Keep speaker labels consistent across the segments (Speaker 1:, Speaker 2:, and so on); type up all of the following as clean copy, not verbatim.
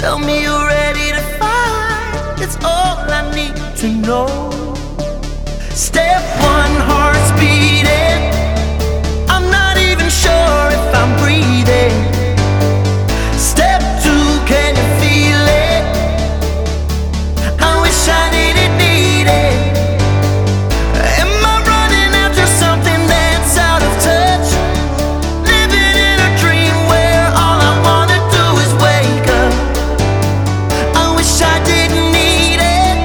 Speaker 1: Tell me you're ready to fight. It's all I need to know. Step one, heart's beating. I'm not even sure if I'm breathing. Step two, can you feel it? I wish I didn't need it. Am I running after something that's out of touch? Living in a dream where all I wanna do is wake up. I wish I didn't need it.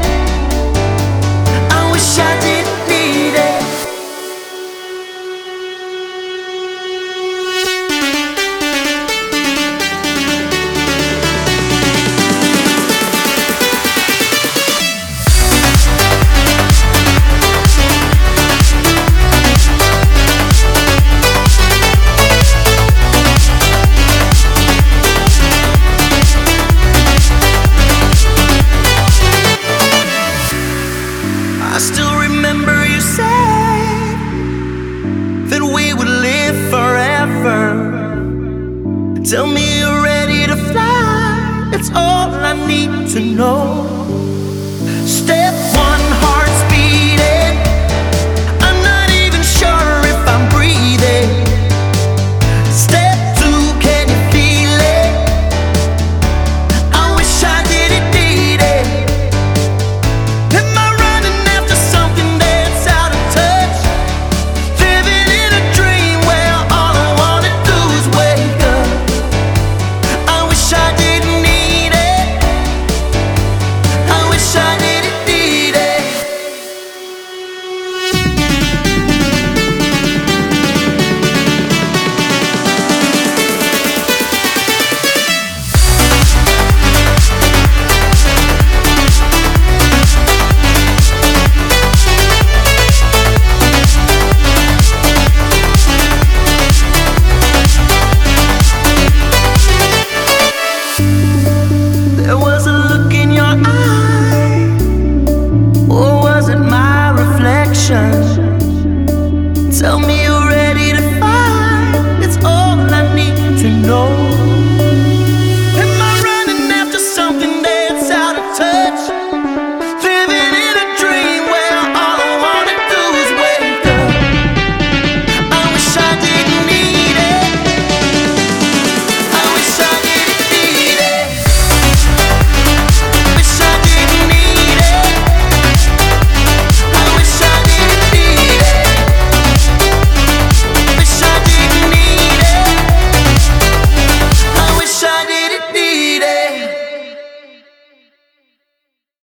Speaker 1: I wish I didn't need it. I still remember you said that we would live forever. Tell me you're ready to fly. It's all I need to know.